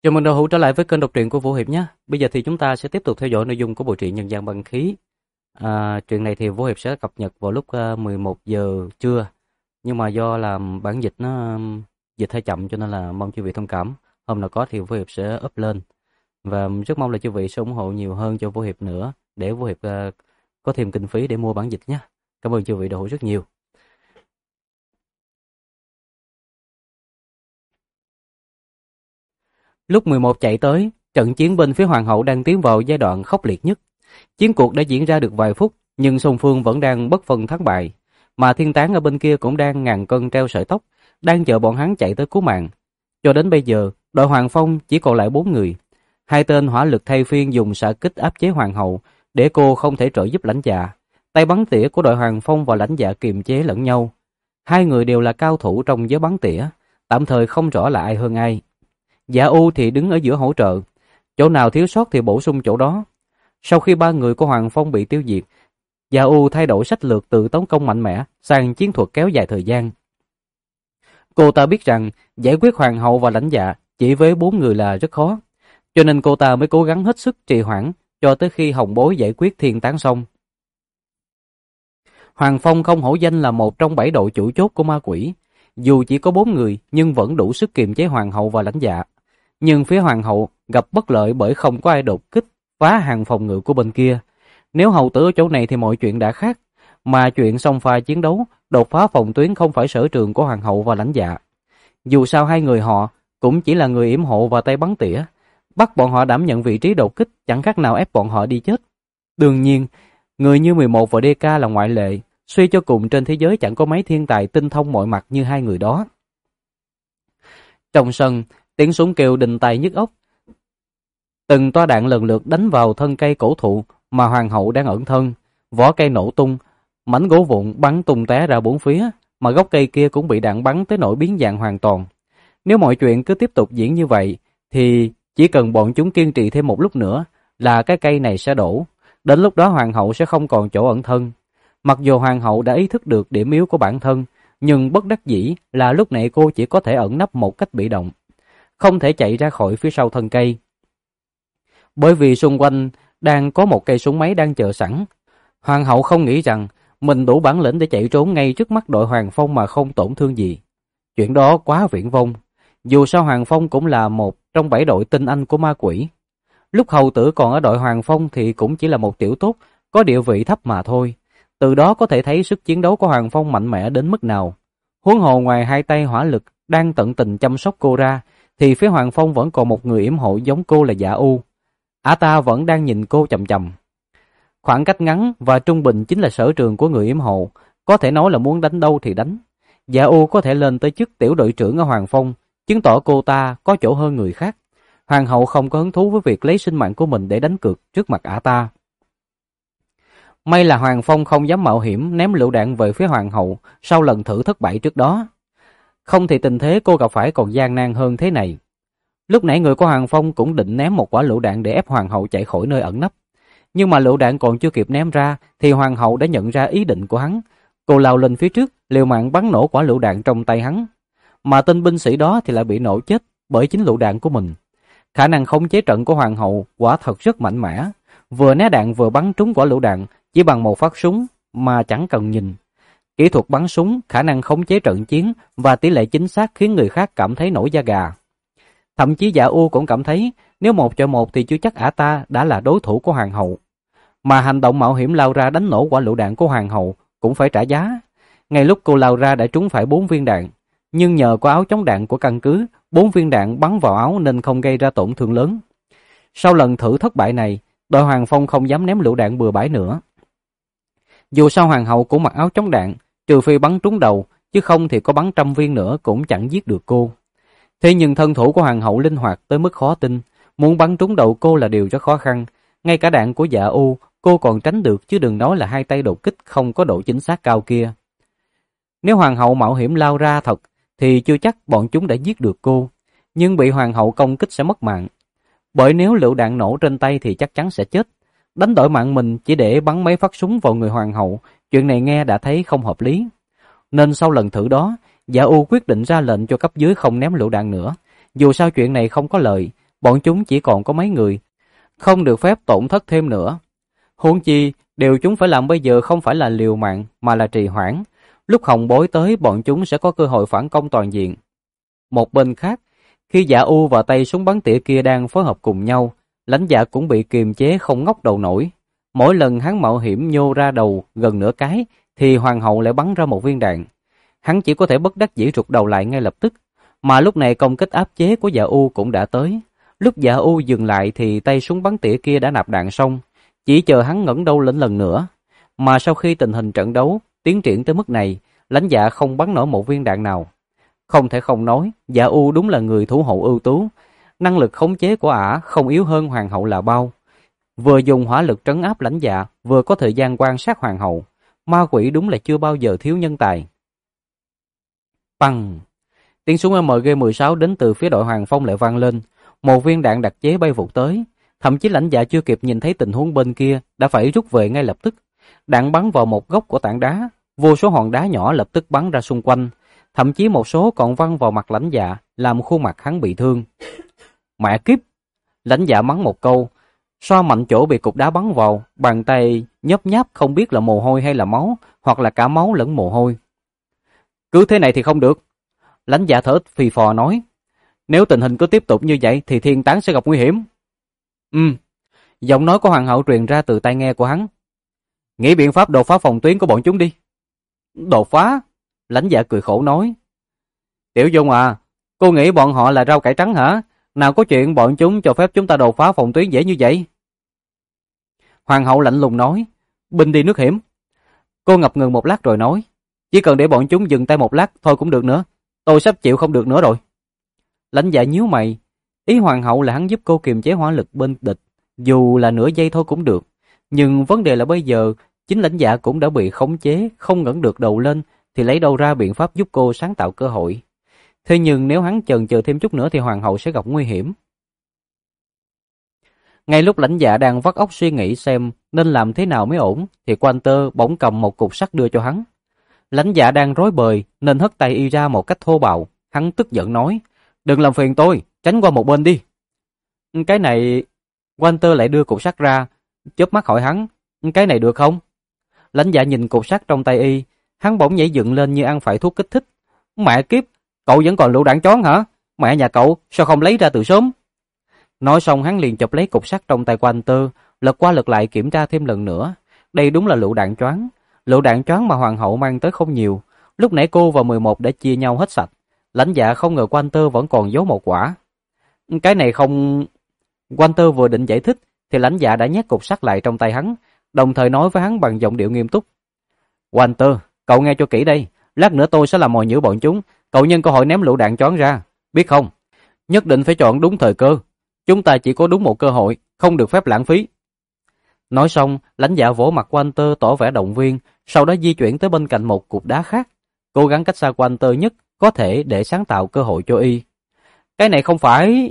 Chào mừng đạo hữu trở lại với kênh đọc truyện của Vũ Hiệp nhé. Bây giờ thì chúng ta sẽ tiếp tục theo dõi nội dung của bộ truyện Nhân gian băng khí. Truyện này thì Vũ Hiệp sẽ cập nhật vào lúc 11 giờ trưa. Nhưng mà do là bản dịch nó dịch hơi chậm cho nên là mong chư vị thông cảm. Hôm nào có thì Vũ Hiệp sẽ up lên. Và rất mong là chư vị sẽ ủng hộ nhiều hơn cho Vũ Hiệp nữa để Vũ Hiệp có thêm kinh phí để mua bản dịch nhé. Cảm ơn chư vị đạo hữu rất nhiều. Lúc 11 chạy tới, trận chiến bên phía Hoàng hậu đang tiến vào giai đoạn khốc liệt nhất. Chiến cuộc đã diễn ra được vài phút, nhưng song phương vẫn đang bất phân thắng bại, mà Thiên Tán ở bên kia cũng đang ngàn cân treo sợi tóc, đang chờ bọn hắn chạy tới cứu mạng. Cho đến bây giờ, đội Hoàng Phong chỉ còn lại 4 người. Hai tên hỏa lực thay phiên dùng xạ kích áp chế Hoàng hậu, để cô không thể trợ giúp lãnh dạ. Tay bắn tỉa của đội Hoàng Phong và lãnh dạ kiềm chế lẫn nhau. Hai người đều là cao thủ trong giới bắn tỉa, tạm thời không rõ là ai hơn ai. Dạ U thì đứng ở giữa hỗ trợ, chỗ nào thiếu sót thì bổ sung chỗ đó. Sau khi ba người của Hoàng Phong bị tiêu diệt, Dạ U thay đổi sách lược từ tấn công mạnh mẽ sang chiến thuật kéo dài thời gian. Cô ta biết rằng giải quyết Hoàng hậu và lãnh dạ chỉ với 4 người là rất khó, cho nên cô ta mới cố gắng hết sức trì hoãn cho tới khi Hồng Bối giải quyết Thiên Tán xong. Hoàng Phong không hổ danh là một trong 7 đội chủ chốt của ma quỷ, dù chỉ có 4 người nhưng vẫn đủ sức kiềm chế Hoàng hậu và lãnh dạ. Nhưng phía Hoàng hậu gặp bất lợi bởi không có ai đột kích phá hàng phòng ngự của bên kia. Nếu hầu tử ở chỗ này thì mọi chuyện đã khác, mà chuyện xông pha chiến đấu, đột phá phòng tuyến không phải sở trường của Hoàng hậu và lãnh dạ. Dù sao hai người họ cũng chỉ là người yểm hộ và tay bắn tỉa, bắt bọn họ đảm nhận vị trí đột kích chẳng khác nào ép bọn họ đi chết. Đương nhiên, người như 11 và DK là ngoại lệ, suy cho cùng trên thế giới chẳng có mấy thiên tài tinh thông mọi mặt như hai người đó. Trong sân, tiếng súng kêu đình tai nhức óc. Từng toa đạn lần lượt đánh vào thân cây cổ thụ mà Hoàng hậu đang ẩn thân, vỏ cây nổ tung, mảnh gỗ vụn bắn tung tóe ra bốn phía, mà gốc cây kia cũng bị đạn bắn tới nỗi biến dạng hoàn toàn. Nếu mọi chuyện cứ tiếp tục diễn như vậy, thì chỉ cần bọn chúng kiên trì thêm một lúc nữa là cái cây này sẽ đổ. Đến lúc đó Hoàng hậu sẽ không còn chỗ ẩn thân. Mặc dù Hoàng hậu đã ý thức được điểm yếu của bản thân, nhưng bất đắc dĩ là lúc này cô chỉ có thể ẩn nấp một cách bị động, không thể chạy ra khỏi phía sau thân cây. Bởi vì xung quanh đang có một cây súng máy đang chờ sẵn. Hoàng hậu không nghĩ rằng mình đủ bản lĩnh để chạy trốn ngay trước mắt đội Hoàng Phong mà không tổn thương gì. Chuyện đó quá viển vông. Dù sao Hoàng Phong cũng là một trong 7 đội tinh anh của ma quỷ. Lúc hầu tử còn ở đội Hoàng Phong thì cũng chỉ là một tiểu tốt, có địa vị thấp mà thôi. Từ đó có thể thấy sức chiến đấu của Hoàng Phong mạnh mẽ đến mức nào. Huống hồ ngoài hai tay hỏa lực đang tận tình chăm sóc cô ra, thì phía Hoàng Phong vẫn còn một người yểm hộ giống cô là Dạ U. Ả ta vẫn đang nhìn cô chằm chằm. Khoảng cách ngắn và trung bình chính là sở trường của người yểm hộ, có thể nói là muốn đánh đâu thì đánh. Dạ U có thể lên tới chức tiểu đội trưởng ở Hoàng Phong, chứng tỏ cô ta có chỗ hơn người khác. Hoàng hậu không có hứng thú với việc lấy sinh mạng của mình để đánh cược trước mặt Ả ta. May là Hoàng Phong không dám mạo hiểm ném lựu đạn về phía Hoàng hậu sau lần thử thất bại trước đó. Không thì tình thế cô gặp phải còn gian nan hơn thế này. Lúc nãy người của Hoàng Phong cũng định ném một quả lựu đạn để ép Hoàng hậu chạy khỏi nơi ẩn nấp. Nhưng mà lựu đạn còn chưa kịp ném ra thì Hoàng hậu đã nhận ra ý định của hắn. Cô lao lên phía trước, liều mạng bắn nổ quả lựu đạn trong tay hắn. Mà tên binh sĩ đó thì lại bị nổ chết bởi chính lựu đạn của mình. Khả năng khống chế trận của Hoàng hậu quả thật rất mạnh mẽ. Vừa né đạn vừa bắn trúng quả lựu đạn chỉ bằng một phát súng mà chẳng cần nhìn. Kỹ thuật bắn súng, khả năng khống chế trận chiến và tỷ lệ chính xác khiến người khác cảm thấy nổi da gà. Thậm chí Dạ U cũng cảm thấy nếu 1-1 thì chưa chắc Ả ta đã là đối thủ của Hoàng hậu. Mà hành động mạo hiểm lao ra đánh nổ quả lựu đạn của Hoàng hậu cũng phải trả giá. Ngay lúc cô lao ra đã trúng phải 4 viên đạn, nhưng nhờ có áo chống đạn của căn cứ, 4 viên đạn bắn vào áo nên không gây ra tổn thương lớn. Sau lần thử thất bại này, đội Hoàng Phong không dám ném lựu đạn bừa bãi nữa. Dù sao Hoàng hậu cũng mặc áo chống đạn, trừ phi bắn trúng đầu, chứ không thì có bắn trăm viên nữa cũng chẳng giết được cô. Thế nhưng thân thủ của Hoàng hậu linh hoạt tới mức khó tin, muốn bắn trúng đầu cô là điều rất khó khăn. Ngay cả đạn của Dạ U cô còn tránh được, chứ đừng nói là hai tay đột kích không có độ chính xác cao kia. Nếu Hoàng hậu mạo hiểm lao ra thật thì chưa chắc bọn chúng đã giết được cô, nhưng bị Hoàng hậu công kích sẽ mất mạng. Bởi nếu lựu đạn nổ trên tay thì chắc chắn sẽ chết. Đánh đổi mạng mình chỉ để bắn mấy phát súng vào người Hoàng hậu, chuyện này nghe đã thấy không hợp lý. Nên sau lần thử đó, Dạ U quyết định ra lệnh cho cấp dưới không ném lựu đạn nữa. Dù sao chuyện này không có lợi, bọn chúng chỉ còn có mấy người, không được phép tổn thất thêm nữa. Huống chi, điều chúng phải làm bây giờ không phải là liều mạng mà là trì hoãn. Lúc Hồng Bối tới, bọn chúng sẽ có cơ hội phản công toàn diện. Một bên khác, khi Dạ U và tay súng bắn tỉa kia đang phối hợp cùng nhau, Lãnh Dạ cũng bị kiềm chế không ngóc đầu nổi. Mỗi lần hắn mạo hiểm nhô ra đầu gần nửa cái, thì Hoàng hậu lại bắn ra một viên đạn. Hắn chỉ có thể bất đắc dĩ rụt đầu lại ngay lập tức. Mà lúc này công kích áp chế của Dạ U cũng đã tới. Lúc Dạ U dừng lại thì tay súng bắn tỉa kia đã nạp đạn xong, chỉ chờ hắn ngẩng đầu lên lần nữa. Mà sau khi tình hình trận đấu tiến triển tới mức này, Lãnh Dạ không bắn nổi một viên đạn nào. Không thể không nói, Dạ U đúng là người thủ hộ ưu tú. Năng lực khống chế của ả không yếu hơn Hoàng hậu là bao. Vừa dùng hỏa lực trấn áp Lãnh Dạ, vừa có thời gian quan sát Hoàng hậu. Ma quỷ đúng là chưa bao giờ thiếu nhân tài. Bằng! Tiếng súng MG-16 đến từ phía đội Hoàng Phong lại vang lên. Một viên đạn đặc chế bay vụt tới. Thậm chí Lãnh Dạ chưa kịp nhìn thấy tình huống bên kia, đã phải rút về ngay lập tức. Đạn bắn vào một góc của tảng đá, vô số hòn đá nhỏ lập tức bắn ra xung quanh. Thậm chí một số còn văng vào mặt Lãnh Dạ, làm khuôn mặt hắn bị thương. Mẹ kiếp! Lãnh Dạ mắng một câu, xoa mạnh chỗ bị cục đá bắn vào, bàn tay nhấp nháp không biết là mồ hôi hay là máu, hoặc là cả máu lẫn mồ hôi. Cứ thế này thì không được. Lãnh Dạ thở phì phò nói, nếu tình hình cứ tiếp tục như vậy thì thiên tán sẽ gặp nguy hiểm. Giọng nói của Hoàng hậu truyền ra từ tai nghe của hắn. Nghĩ biện pháp đột phá phòng tuyến của bọn chúng đi. Đột phá? Lãnh Dạ cười khổ nói. Tiểu Dung à, cô nghĩ bọn họ là rau cải trắng hả? Nào có chuyện bọn chúng cho phép chúng ta đột phá phòng tuyến dễ như vậy? Hoàng hậu lạnh lùng nói, binh đi nước hiểm. Cô ngập ngừng một lát rồi nói, chỉ cần để bọn chúng dừng tay một lát thôi cũng được nữa. Tôi sắp chịu không được nữa rồi. Lãnh Dạ nhíu mày, ý Hoàng hậu là hắn giúp cô kiềm chế hỏa lực bên địch, dù là nửa giây thôi cũng được. Nhưng vấn đề là bây giờ, chính Lãnh Dạ cũng đã bị khống chế, không ngẩng được đầu lên, thì lấy đâu ra biện pháp giúp cô sáng tạo cơ hội. Thế nhưng nếu hắn chần chờ thêm chút nữa thì Hoàng hậu sẽ gặp nguy hiểm. Ngay lúc Lãnh Dạ đang vắt óc suy nghĩ xem nên làm thế nào mới ổn, thì Quanter bỗng cầm một cục sắt đưa cho hắn. Lãnh Dạ đang rối bời nên hất tay y ra một cách thô bạo. Hắn tức giận nói, đừng làm phiền tôi, tránh qua một bên đi. Cái này... Quanter lại đưa cục sắt ra, chớp mắt hỏi hắn, cái này được không? Lãnh Dạ nhìn cục sắt trong tay y, hắn bỗng nhảy dựng lên như ăn phải thuốc kích thích. Mẹ kiếp, cậu vẫn còn lựu đạn choáng hả? Mẹ nhà cậu sao không lấy ra từ sớm? Nói xong hắn liền chụp lấy cục sắt trong tay Quanter, lật qua lật lại kiểm tra thêm lần nữa. Đây đúng là lựu đạn choáng. Lựu đạn choáng mà Hoàng hậu mang tới không nhiều. Lúc nãy cô và 11 đã chia nhau hết sạch. Lãnh Dạ không ngờ Quanter vẫn còn giấu một quả. Cái này không... Quanter vừa định giải thích thì Lãnh Dạ đã nhét cục sắt lại trong tay hắn, đồng thời nói với hắn bằng giọng điệu nghiêm túc. Quanter, cậu nghe cho kỹ đây, lát nữa tôi sẽ làm mồi nhử bọn chúng, cậu nhân cơ hội ném lựu đạn choáng ra, biết không? Nhất định phải chọn đúng thời cơ, chúng ta chỉ có đúng một cơ hội, không được phép lãng phí. Nói xong, Lãnh Dạ vỗ mặt Quanter tỏ vẻ động viên, sau đó di chuyển tới bên cạnh một cục đá khác, cố gắng cách xa Quanter nhất có thể để sáng tạo cơ hội cho y. Cái này không phải...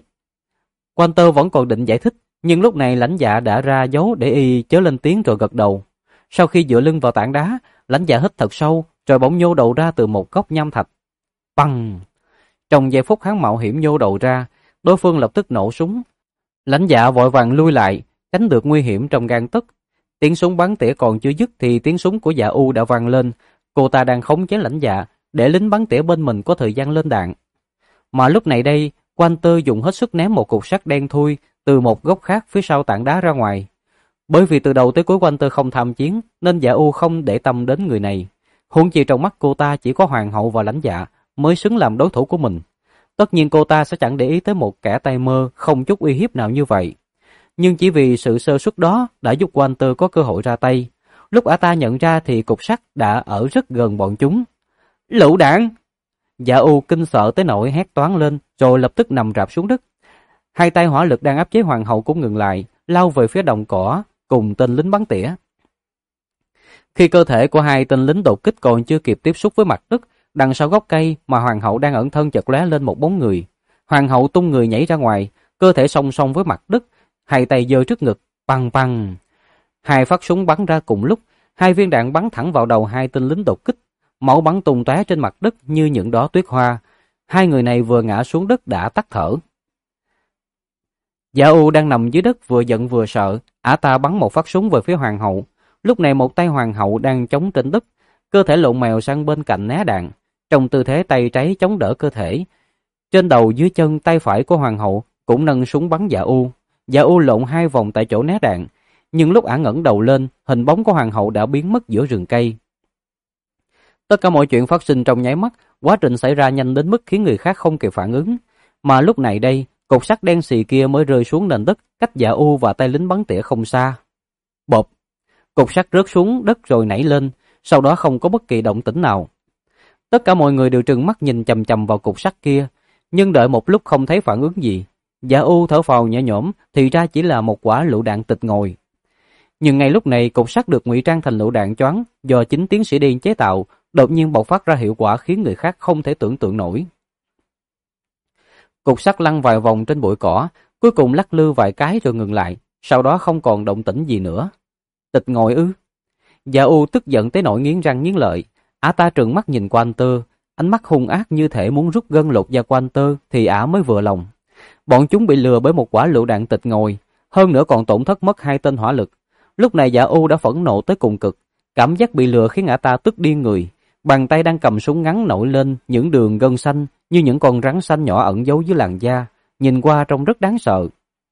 Quanter vẫn còn định giải thích, nhưng lúc này Lãnh Dạ đã ra dấu để y chớ lên tiếng rồi gật đầu. Sau khi dựa lưng vào tảng đá, Lãnh Dạ hít thật sâu, rồi bỗng nhô đầu ra từ một góc nham thạch. Bằng! Trong giây phút hắn mạo hiểm nhô đầu ra, đối phương lập tức nổ súng. Lãnh Dạ vội vàng lui lại, tránh được nguy hiểm trong gang tấc. Tiếng súng bắn tỉa còn chưa dứt thì tiếng súng của Dạ U đã vang lên. Cô ta đang khống chế Lãnh Dạ để lính bắn tỉa bên mình có thời gian lên đạn. Mà lúc này đây, Quanter dùng hết sức ném một cục sắt đen thui từ một góc khác phía sau tảng đá ra ngoài. Bởi vì từ đầu tới cuối Quanter không tham chiến, nên Dạ U không để tâm đến người này. Huống chi trong mắt cô ta chỉ có Hoàng hậu và Lãnh Dạ mới xứng làm đối thủ của mình. Tất nhiên cô ta sẽ chẳng để ý tới một kẻ tay mơ không chút uy hiếp nào như vậy. Nhưng chỉ vì sự sơ suất đó đã giúp Quanter có cơ hội ra tay. Lúc ả ta nhận ra thì cục sắt đã ở rất gần bọn chúng. Lựu đạn! Dạ U kinh sợ tới nỗi hét toáng lên rồi lập tức nằm rạp xuống đất. Hai tay hỏa lực đang áp chế Hoàng hậu cũng ngừng lại, lao về phía đồng cỏ cùng tên lính bắn tỉa. Khi cơ thể của hai tên lính đột kích còn chưa kịp tiếp xúc với mặt đất, đằng sau gốc cây mà Hoàng hậu đang ẩn thân chợt lóe lên một bóng người. Hoàng hậu tung người nhảy ra ngoài, cơ thể song song với mặt đất, hai tay giơ trước ngực, băng băng. Hai phát súng bắn ra cùng lúc, hai viên đạn bắn thẳng vào đầu hai tên lính đột kích, máu bắn tung tóe trên mặt đất như những đóa tuyết hoa. Hai người này vừa ngã xuống đất đã tắt thở. Dạ U đang nằm dưới đất vừa giận vừa sợ, ả ta bắn một phát súng về phía hoàng hậu. Lúc này một tay hoàng hậu đang chống trên đất, cơ thể lộn mèo sang bên cạnh né đạn, trong tư thế tay trái chống đỡ cơ thể. Trên đầu dưới chân tay phải của hoàng hậu cũng nâng súng bắn Dạ U. Dạ U lộn 2 vòng tại chỗ né đạn, nhưng lúc ả ngẩng đầu lên, hình bóng của hoàng hậu đã biến mất giữa rừng cây. Tất cả mọi chuyện phát sinh trong nháy mắt, quá trình xảy ra nhanh đến mức khiến người khác không kịp phản ứng. Mà lúc này đây, cục sắt đen xì kia mới rơi xuống nền đất, cách Dạ U và tay lính bắn tỉa không xa. Bộp! Cục sắt rớt xuống đất rồi nảy lên, sau đó không có bất kỳ động tĩnh nào. Tất cả mọi người đều trừng mắt nhìn chằm chằm vào cục sắt kia, nhưng đợi một lúc không thấy phản ứng gì. Dạ U thở phào nhẹ nhõm, thì ra chỉ là một quả lựu đạn tịch ngồi. Nhưng ngay lúc này, cục sắt được ngụy trang thành lựu đạn choáng do chính tiến sĩ điên chế tạo, đột nhiên bộc phát ra hiệu quả khiến người khác không thể tưởng tượng nổi. Cục sắt lăn vài vòng trên bụi cỏ, cuối cùng lắc lư vài cái rồi ngừng lại, sau đó không còn động tĩnh gì nữa. Tịch ngồi ư? Dạ U tức giận tới nỗi nghiến răng nghiến lợi, ả ta trừng mắt nhìn Quan Tơ, ánh mắt hung ác như thể muốn rút gân lột da Quan Tơ thì ả mới vừa lòng. Bọn chúng bị lừa bởi một quả lựu đạn tịch ngồi, hơn nữa còn tổn thất mất 2 tên hỏa lực. Lúc này Dạ U đã phẫn nộ tới cùng cực, cảm giác bị lừa khiến ả ta tức điên người. Bàn tay đang cầm súng ngắn nổi lên những đường gân xanh như những con rắn xanh nhỏ ẩn giấu dưới làn da, nhìn qua trông rất đáng sợ.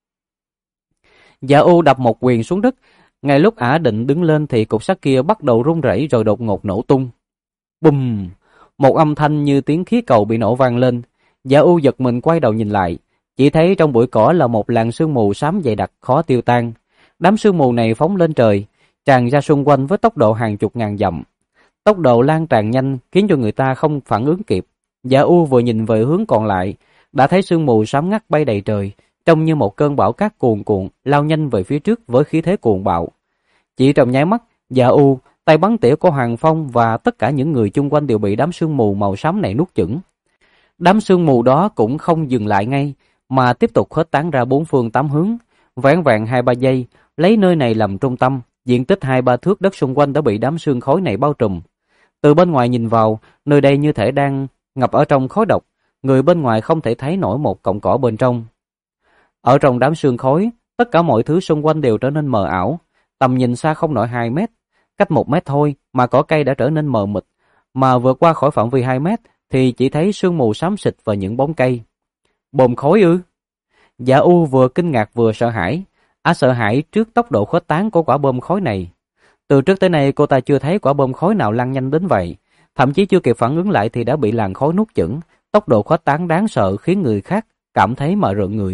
Dạ U đập một quyền xuống đất, ngay lúc ả định đứng lên thì cục sắt kia bắt đầu rung rẩy rồi đột ngột nổ tung. Bùm! Một âm thanh như tiếng khí cầu bị nổ vang lên. Dạ U giật mình quay đầu nhìn lại, chỉ thấy trong bụi cỏ là một làn sương mù xám dày đặc khó tiêu tan. Đám sương mù này phóng lên trời, tràn ra xung quanh với tốc độ hàng chục ngàn dặm. Tốc độ lan tràn nhanh khiến cho người ta không phản ứng kịp. Dạ U vừa nhìn về hướng còn lại, đã thấy sương mù xám ngắt bay đầy trời, trông như một cơn bão cát cuồn cuộn lao nhanh về phía trước với khí thế cuồng bạo. Chỉ trong nháy mắt, Dạ U, tay bắn tỉa của Hoàng Phong và tất cả những người chung quanh đều bị đám sương mù màu xám này nuốt chửng. Đám sương mù đó cũng không dừng lại ngay, mà tiếp tục khuếch tán ra 4 phương 8 hướng, vẻn vẹn 2-3 giây, lấy nơi này làm trung tâm, diện tích 2-3 thước đất xung quanh đã bị đám sương khói này bao trùm. Từ bên ngoài nhìn vào, nơi đây như thể đang ngập ở trong khói độc, người bên ngoài không thể thấy nổi một cọng cỏ bên trong. Ở trong đám sương khói, tất cả mọi thứ xung quanh đều trở nên mờ ảo, tầm nhìn xa không nổi 2 mét, cách 1 mét thôi mà cỏ cây đã trở nên mờ mịt, mà vượt qua khỏi phạm vi 2 mét thì chỉ thấy sương mù xám xịt và những bóng cây. Bồm khói ư? Dạ U vừa kinh ngạc vừa sợ hãi. Sợ hãi trước tốc độ khuếch tán của quả bom khói này. Từ trước tới nay cô ta chưa thấy quả bom khói nào lăn nhanh đến vậy, thậm chí chưa kịp phản ứng lại thì đã bị làn khói nuốt chửng. Tốc độ khuếch tán đáng sợ khiến người khác cảm thấy mà rợn người.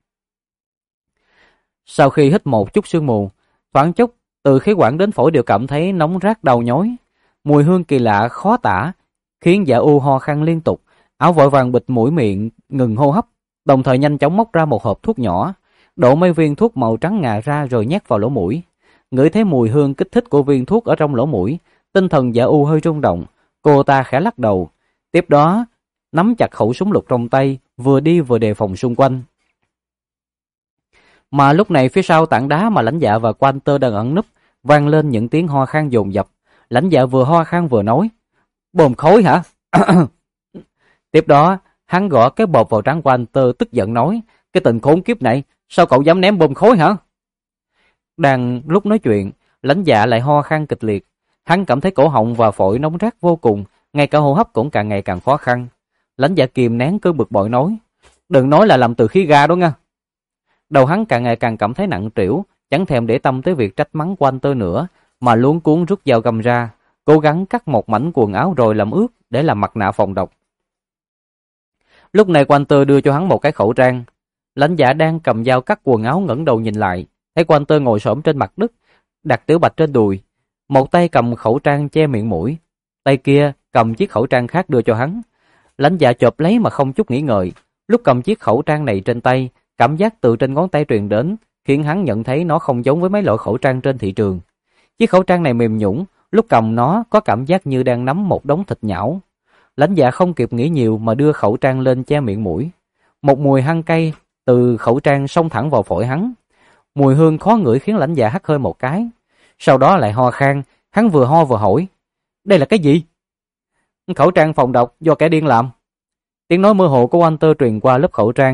Sau khi hít một chút sương mù, thoáng chốc từ khí quản đến phổi đều cảm thấy nóng rát đau nhói. Mùi hương kỳ lạ khó tả khiến Dạ U ho khan liên tục. Áo vội vàng bịt mũi miệng ngừng hô hấp, đồng thời nhanh chóng móc ra một hộp thuốc nhỏ, đổ mấy viên thuốc màu trắng ngà ra rồi nhét vào lỗ mũi. Ngửi thấy mùi hương kích thích của viên thuốc ở trong lỗ mũi, tinh thần Dạ U hơi rung động, cô ta khẽ lắc đầu. Tiếp đó, nắm chặt khẩu súng lục trong tay, vừa đi vừa đề phòng xung quanh. Mà lúc này phía sau tảng đá mà Lãnh Dạ và Quan Tơ đang ẩn núp, vang lên những tiếng ho khan dồn dập. Lãnh Dạ vừa ho khan vừa nói: "Bồm khói hả?" Tiếp đó, hắn gõ cái bột vào trán Quan Tơ, tức giận nói: "Cái tên khốn kiếp này, sao cậu dám ném bom khói hả?" Đang lúc nói chuyện, Lãnh Dạ lại ho khan kịch liệt. Hắn cảm thấy cổ họng và phổi nóng rát vô cùng, ngay cả hô hấp cũng càng ngày càng khó khăn. Lãnh Dạ kìm nén cơn bực bội nói: "Đừng nói là làm từ khí ga đó nha." Đầu hắn càng ngày càng cảm thấy nặng trĩu, chẳng thèm để tâm tới việc trách mắng Quan Tơ nữa, mà luống cuống rút dao găm ra, cố gắng cắt một mảnh quần áo rồi làm ướt để làm mặt nạ phòng độc. Lúc này Quan Tơ đưa cho hắn một cái khẩu trang. Lãnh Dạ đang cầm dao cắt quần áo ngẩng đầu nhìn lại, thấy Quan Tơ ngồi xổm trên mặt đất, đặt tiểu bạch trên đùi, một tay cầm khẩu trang che miệng mũi, tay kia cầm chiếc khẩu trang khác đưa cho hắn. Lãnh Dạ chộp lấy mà không chút nghĩ ngợi. Lúc cầm chiếc khẩu trang này trên tay, cảm giác từ trên ngón tay truyền đến khiến hắn nhận thấy nó không giống với mấy loại khẩu trang trên thị trường. Chiếc khẩu trang này mềm nhũn, lúc cầm nó có cảm giác như đang nắm một đống thịt nhão. Lãnh Dạ không kịp nghĩ nhiều mà đưa khẩu trang lên che miệng mũi. Một mùi hăng cay từ khẩu trang xông thẳng vào phổi hắn. Mùi hương khó ngửi khiến Lãnh Dạ hắt hơi một cái. Sau đó lại ho khan, hắn vừa ho vừa hỏi: "Đây là cái gì?" "Khẩu trang phòng độc do kẻ điên làm." Tiếng nói mơ hồ của Walter truyền qua lớp khẩu trang.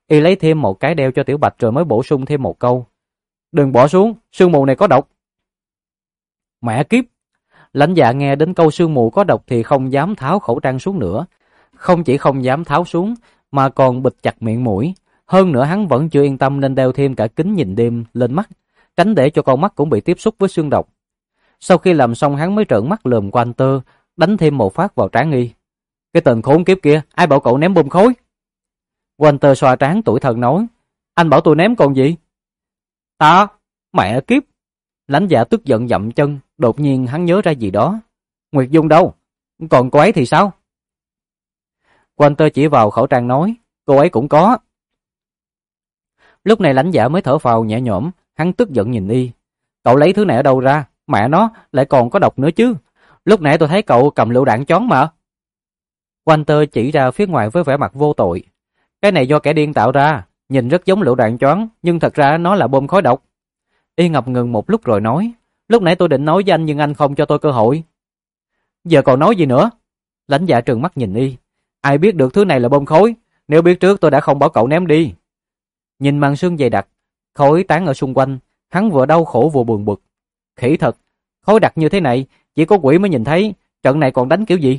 Y lấy thêm một cái đeo cho Tiểu Bạch rồi mới bổ sung thêm một câu. Đừng bỏ xuống, sương mù này có độc. Mẹ kiếp! Lãnh Dạ nghe đến câu sương mù có độc thì không dám tháo khẩu trang xuống nữa. Không chỉ không dám tháo xuống mà còn bịt chặt miệng mũi. Hơn nữa hắn vẫn chưa yên tâm nên đeo thêm cả kính nhìn đêm lên mắt, tránh để cho con mắt cũng bị tiếp xúc với xương độc. Sau khi làm xong hắn mới trợn mắt lườm Walter, đánh thêm một phát vào trán Y. Cái tên khốn kiếp kia, ai bảo cậu ném bom khối? Walter xoa trán tủi thân nói, anh bảo tôi ném còn gì? Ta, mẹ kiếp! Lãnh Dạ tức giận dậm chân, đột nhiên hắn nhớ ra gì đó. Nguyệt Dung đâu? Còn cô ấy thì sao? Walter chỉ vào khẩu trang nói, cô ấy cũng có. Lúc này Lãnh Dạ mới thở phào nhẹ nhõm, hắn tức giận nhìn Y. Cậu lấy thứ này ở đâu ra? Mẹ nó, lại còn có độc nữa chứ. Lúc nãy tôi thấy cậu cầm lựu đạn chón mà. Walter chỉ ra phía ngoài với vẻ mặt vô tội. Cái này do kẻ điên tạo ra, nhìn rất giống lựu đạn choáng, nhưng thật ra nó là bom khói độc. Y ngập ngừng một lúc rồi nói, lúc nãy tôi định nói với anh nhưng anh không cho tôi cơ hội. Giờ còn nói gì nữa? Lãnh Dạ trừng mắt nhìn Y. Ai biết được thứ này là bom khói, nếu biết trước tôi đã không bảo cậu ném đi. Nhìn màn sương dày đặc, khói tán ở xung quanh, hắn vừa đau khổ vừa buồn bực. Khỉ thật, khói đặc như thế này, chỉ có quỷ mới nhìn thấy, trận này còn đánh kiểu gì?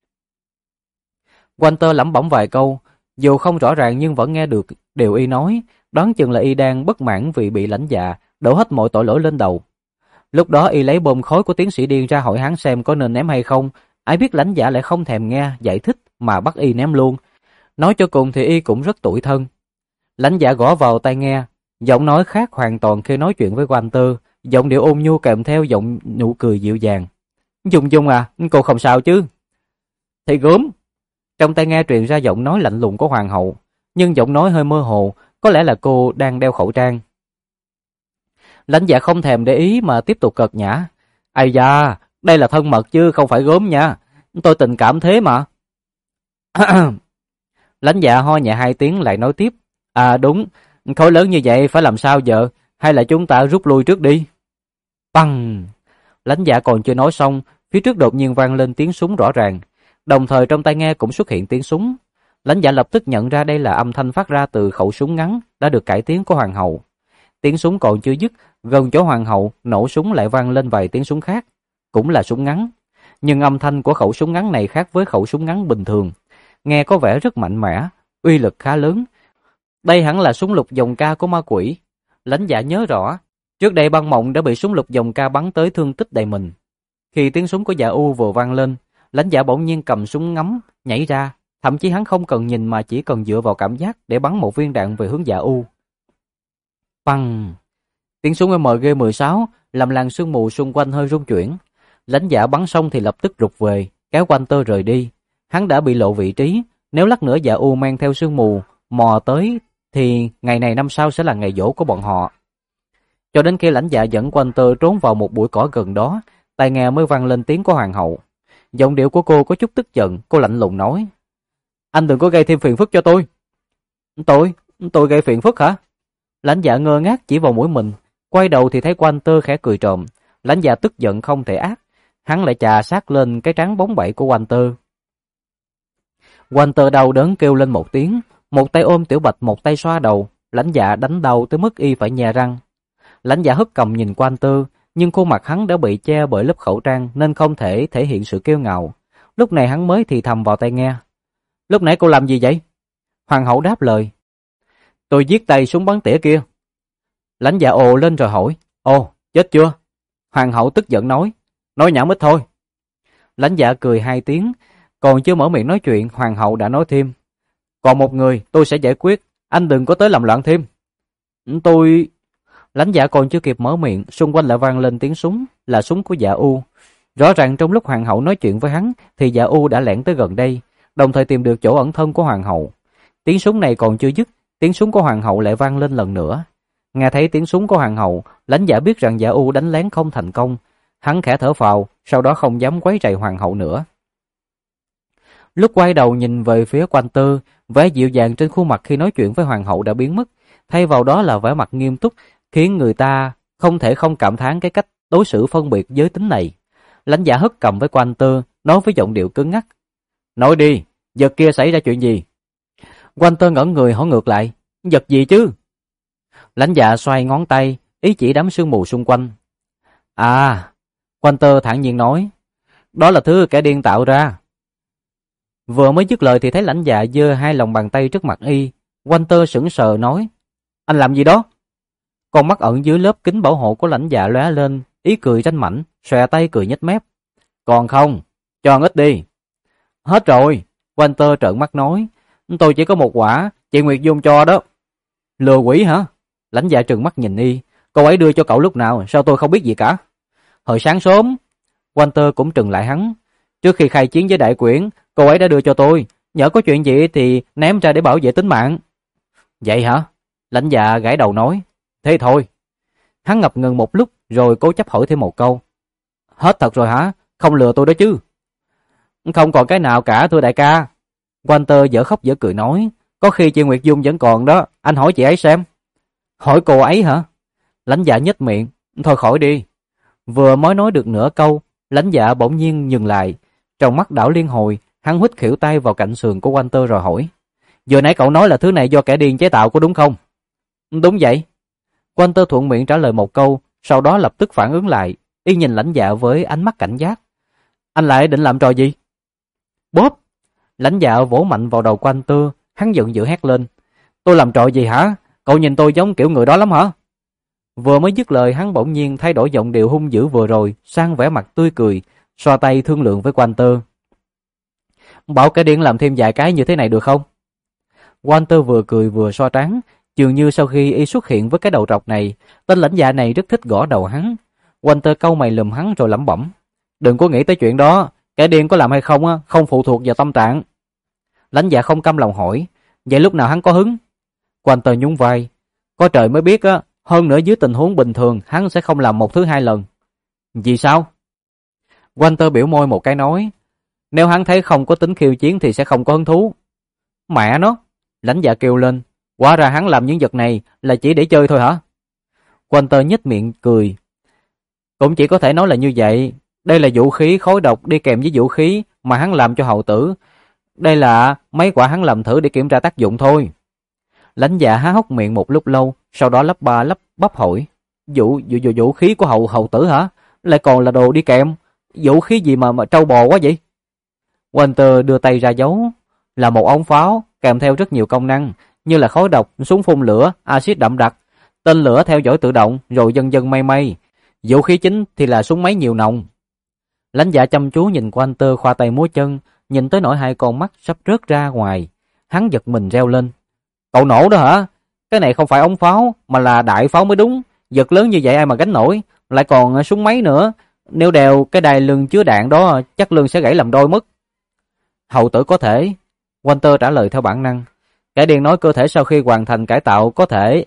Walter lẩm bẩm vài câu, dù không rõ ràng nhưng vẫn nghe được điều Y nói, đoán chừng là Y đang bất mãn vì bị Lãnh Dạ đổ hết mọi tội lỗi lên đầu. Lúc đó Y lấy bom khói của tiến sĩ điên ra hỏi hắn xem có nên ném hay không, ai biết Lãnh Dạ lại không thèm nghe giải thích mà bắt Y ném luôn. Nói cho cùng thì Y cũng rất tủi thân. Lãnh Dạ gõ vào tai nghe, giọng nói khác hoàn toàn khi nói chuyện với Walter, giọng điệu ôn nhu kèm theo giọng nụ cười dịu dàng. Dung à, cô không sao chứ? Thì gớm. Trong tai nghe truyền ra giọng nói lạnh lùng của hoàng hậu, nhưng giọng nói hơi mơ hồ, có lẽ là cô đang đeo khẩu trang. Lãnh Dạ không thèm để ý mà tiếp tục cợt nhã. Ây da, đây là thân mật chứ không phải gớm nha. Tôi tình cảm thế mà. Lãnh Dạ ho nhẹ 2 tiếng lại nói tiếp. À đúng, khối lớn như vậy phải làm sao giờ? Hay là chúng ta rút lui trước đi? Băng! Lãnh Dạ còn chưa nói xong, phía trước đột nhiên vang lên tiếng súng rõ ràng. Đồng thời trong tai nghe cũng xuất hiện tiếng súng. Lãnh Dạ lập tức nhận ra đây là âm thanh phát ra từ khẩu súng ngắn đã được cải tiến của hoàng hậu. Tiếng súng còn chưa dứt, gần chỗ hoàng hậu nổ súng lại vang lên vài tiếng súng khác, cũng là súng ngắn. Nhưng âm thanh của khẩu súng ngắn này khác với khẩu súng ngắn bình thường, nghe có vẻ rất mạnh mẽ, uy lực khá lớn. Đây hẳn là súng lục dòng ca của ma quỷ. Lãnh Dạ nhớ rõ, trước đây băng mộng đã bị súng lục dòng ca bắn tới thương tích đầy mình. Khi tiếng súng của Dạ U vừa vang lên, Lãnh Dạ bỗng nhiên cầm súng ngắm, nhảy ra, thậm chí hắn không cần nhìn mà chỉ cần dựa vào cảm giác để bắn một viên đạn về hướng Dạ U. Băng! Tiếng súng MG-16 làm làn sương mù xung quanh hơi rung chuyển. Lãnh Dạ bắn xong thì lập tức rụt về, kéo Walter rời đi. Hắn đã bị lộ vị trí, nếu lát nữa Dạ U mang theo sương mù mò tới thì ngày này năm sau sẽ là ngày giỗ của bọn họ. Cho đến khi Lãnh Dạ dẫn Walter trốn vào một bụi cỏ gần đó, tai nghe mới vang lên tiếng của hoàng hậu. Giọng điệu của cô có chút tức giận, cô lạnh lùng nói: "Anh đừng có gây thêm phiền phức cho tôi." Tôi gây phiền phức hả? Lãnh Dạ ngơ ngác chỉ vào mũi mình, quay đầu thì thấy Walter khẽ cười trộm. Lãnh Dạ tức giận không thể ác, hắn lại chà sát lên cái trán bóng bẩy của Walter. Walter đau đớn kêu lên một tiếng, một tay ôm Tiểu Bạch, một tay xoa đầu. Lãnh Dạ đánh đau tới mức y phải nhè răng. Lãnh Dạ hất cằm nhìn Walter, nhưng khuôn mặt hắn đã bị che bởi lớp khẩu trang nên không thể thể hiện sự kiêu ngạo. Lúc này hắn mới thì thầm vào tai nghe: "Lúc nãy cô làm gì vậy?" Hoàng hậu đáp lời: "Tôi giết tay súng bắn tỉa kia." Lãnh Dạ ồ lên rồi hỏi: "Ồ, chết chưa?" Hoàng hậu tức giận nói: "Nói nhảm ít thôi." Lãnh Dạ cười 2 tiếng, còn chưa mở miệng nói chuyện, hoàng hậu đã nói thêm: "Còn một người tôi sẽ giải quyết, anh đừng có tới làm loạn thêm." Tôi... Lãnh Dạ còn chưa kịp mở miệng, xung quanh lại vang lên tiếng súng, là súng của Dạ U. Rõ ràng trong lúc hoàng hậu nói chuyện với hắn thì Dạ U đã lẻn tới gần đây, đồng thời tìm được chỗ ẩn thân của hoàng hậu. Tiếng súng này còn chưa dứt, tiếng súng của hoàng hậu lại vang lên lần nữa. Nghe thấy tiếng súng của hoàng hậu, Lãnh Dạ biết rằng Dạ U đánh lén không thành công. Hắn khẽ thở phào, sau đó không dám quấy rầy hoàng hậu nữa. Lúc quay đầu nhìn về phía Walter, vẻ dịu dàng trên khuôn mặt khi nói chuyện với hoàng hậu đã biến mất, thay vào đó là vẻ mặt nghiêm túc, khiến người ta không thể không cảm thán cái cách đối xử phân biệt giới tính này. Lãnh Dạ hất cằm với Walter, nói với giọng điệu cứng ngắc: "Nói đi, giờ kia xảy ra chuyện gì?" Walter ngẩn người hỏi ngược lại: Vật gì chứ? Lãnh dạ xoay ngón tay, ý chỉ đám sương mù xung quanh. À, Walter thản nhiên nói, đó là thứ kẻ điên tạo ra. Vừa mới dứt lời thì thấy lãnh dạ giơ hai lòng bàn tay trước mặt y. Walter sững sờ nói, anh làm gì đó? Con mắt ẩn dưới lớp kính bảo hộ của lãnh dạ lóe lên, ý cười ranh mãnh, xòe tay cười nhếch mép. Còn không, cho ăn ít đi. Hết rồi, Walter trợn mắt nói, tôi chỉ có một quả, chị Nguyệt Dung cho đó. Lừa quỷ hả? Lãnh dạ trừng mắt nhìn y, cô ấy đưa cho cậu lúc nào, sao tôi không biết gì cả? Hồi sáng sớm, Walter cũng trừng lại hắn. Trước khi khai chiến với đại quyển, cô ấy đã đưa cho tôi, nhỡ có chuyện gì thì ném ra để bảo vệ tính mạng. Vậy hả? Lãnh dạ gãi đầu nói, thế thôi. Hắn ngập ngừng một lúc rồi cố chấp hỏi thêm một câu. Hết thật rồi hả? Không lừa tôi đó chứ? Không còn cái nào cả thưa đại ca. Walter dở khóc dở cười nói, có khi chị Nguyệt Dung vẫn còn đó, anh hỏi chị ấy xem. Hỏi cô ấy hả? Lãnh dạ nhếch miệng, thôi khỏi đi. Vừa mới nói được nửa câu, lãnh dạ bỗng nhiên dừng lại, trong mắt đảo liên hồi, hắn huýt khuỷu tay vào cạnh sườn của Walter rồi hỏi, vừa nãy cậu nói là thứ này do kẻ điên chế tạo có đúng không? Đúng vậy. Walter thuận miệng trả lời một câu, sau đó lập tức phản ứng lại, y nhìn lãnh dạ với ánh mắt cảnh giác. Anh lại định làm trò gì? Bóp! Lãnh dạ vỗ mạnh vào đầu của Walter, hắn giận dữ hét lên. Tôi làm trò gì hả? Cậu nhìn tôi giống kiểu người đó lắm hả? Vừa mới dứt lời hắn bỗng nhiên thay đổi giọng điệu hung dữ vừa rồi sang vẻ mặt tươi cười, xoa tay thương lượng với Walter. Bảo kẻ điên làm thêm vài cái như thế này được không? Walter vừa cười vừa xoa trán, dường như sau khi y xuất hiện với cái đầu trọc này, tên lãnh dạ này rất thích gõ đầu hắn. Walter cau mày lườm hắn rồi lẩm bẩm. Đừng có nghĩ tới chuyện đó, kẻ điên có làm hay không á, không phụ thuộc vào tâm trạng. Lãnh dạ không cam lòng hỏi, vậy lúc nào hắn có hứng? Walter nhún vai, có trời mới biết á, hơn nữa dưới tình huống bình thường hắn sẽ không làm một thứ hai lần. Vì sao? Walter biểu môi một cái nói, nếu hắn thấy không có tính khiêu chiến thì sẽ không có hứng thú. Mẹ nó! Lãnh dạ kêu lên, hóa ra hắn làm những vật này là chỉ để chơi thôi hả? Walter nhếch miệng cười, cũng chỉ có thể nói là như vậy. Đây là vũ khí khói độc đi kèm với vũ khí mà hắn làm cho hầu tử. Đây là mấy quả hắn làm thử để kiểm tra tác dụng thôi. Lãnh dạ há hốc miệng một lúc lâu, sau đó lắp ba lắp bắp hỏi, vũ khí của hầu tử hả? Lại còn là đồ đi kèm, vũ khí gì mà trâu bò quá vậy? Walter đưa tay ra dấu, là một ống pháo kèm theo rất nhiều công năng, như là khói độc, súng phun lửa, axit đậm đặc, tên lửa theo dõi tự động, rồi vân vân mây mây. Vũ khí chính thì là súng máy nhiều nòng. Lãnh dạ chăm chú nhìn Walter khoa tay múa chân, nhìn tới nỗi hai con mắt sắp rớt ra ngoài. Hắn giật mình reo lên. Cậu nổ đó hả? Cái này không phải ống pháo, mà là đại pháo mới đúng. Vật lớn như vậy ai mà gánh nổi, lại còn súng máy nữa. Nếu đèo cái đài lưng chứa đạn đó, chắc lưng sẽ gãy làm đôi mất. Hầu tử có thể. Walter trả lời theo bản năng. Kẻ điên nói cơ thể sau khi hoàn thành cải tạo có thể...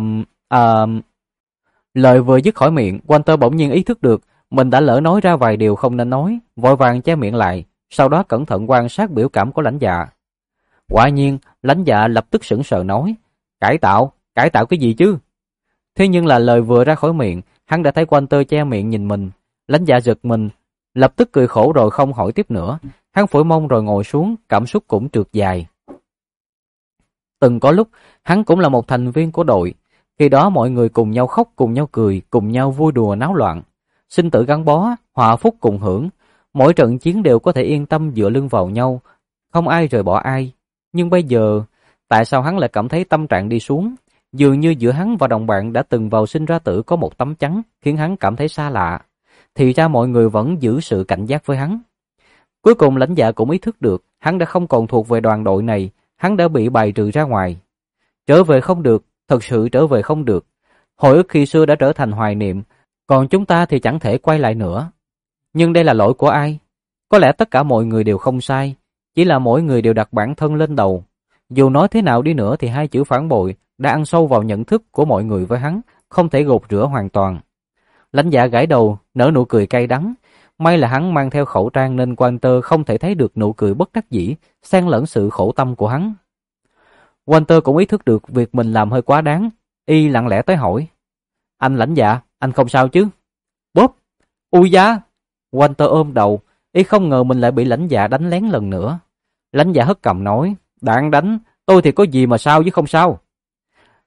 Lời vừa dứt khỏi miệng, Walter bỗng nhiên ý thức được mình đã lỡ nói ra vài điều không nên nói, vội vàng che miệng lại, sau đó cẩn thận quan sát biểu cảm của lãnh dạ. Quả nhiên, lãnh dạ lập tức sững sờ nói, cải tạo cái gì chứ? Thế nhưng là lời vừa ra khỏi miệng, hắn đã thấy Walter che miệng nhìn mình. Lãnh dạ giật mình, lập tức cười khổ rồi không hỏi tiếp nữa. Hắn phủi mông rồi ngồi xuống, cảm xúc cũng trượt dài. Từng có lúc, hắn cũng là một thành viên của đội. Khi đó mọi người cùng nhau khóc, cùng nhau cười, cùng nhau vui đùa náo loạn. Sinh tử gắn bó, họa phúc cùng hưởng. Mỗi trận chiến đều có thể yên tâm dựa lưng vào nhau, không ai rời bỏ ai. Nhưng bây giờ, tại sao hắn lại cảm thấy tâm trạng đi xuống? Dường như giữa hắn và đồng bạn đã từng vào sinh ra tử có một tấm chắn, khiến hắn cảm thấy xa lạ. Thì ra mọi người vẫn giữ sự cảnh giác với hắn. Cuối cùng lãnh dạ cũng ý thức được, hắn đã không còn thuộc về đoàn đội này, hắn đã bị bài trừ ra ngoài. Trở về không được, thật sự trở về không được. Hồi ức khi xưa đã trở thành hoài niệm, còn chúng ta thì chẳng thể quay lại nữa. Nhưng đây là lỗi của ai? Có lẽ tất cả mọi người đều không sai, chỉ là mỗi người đều đặt bản thân lên đầu. Dù nói thế nào đi nữa thì hai chữ phản bội đã ăn sâu vào nhận thức của mọi người với hắn, không thể gột rửa hoàn toàn. Lãnh dạ gãi đầu, nở nụ cười cay đắng. May là hắn mang theo khẩu trang nên Walter không thể thấy được nụ cười bất đắc dĩ, xen lẫn sự khổ tâm của hắn. Walter cũng ý thức được việc mình làm hơi quá đáng, y lặng lẽ tới hỏi. Anh lãnh dạ, anh không sao chứ? Bốp! Ui da! Walter ôm đầu, y không ngờ mình lại bị lãnh dạ đánh lén lần nữa. Lãnh dạ hất cằm nói, đạn đánh, tôi thì có gì mà sao chứ không sao.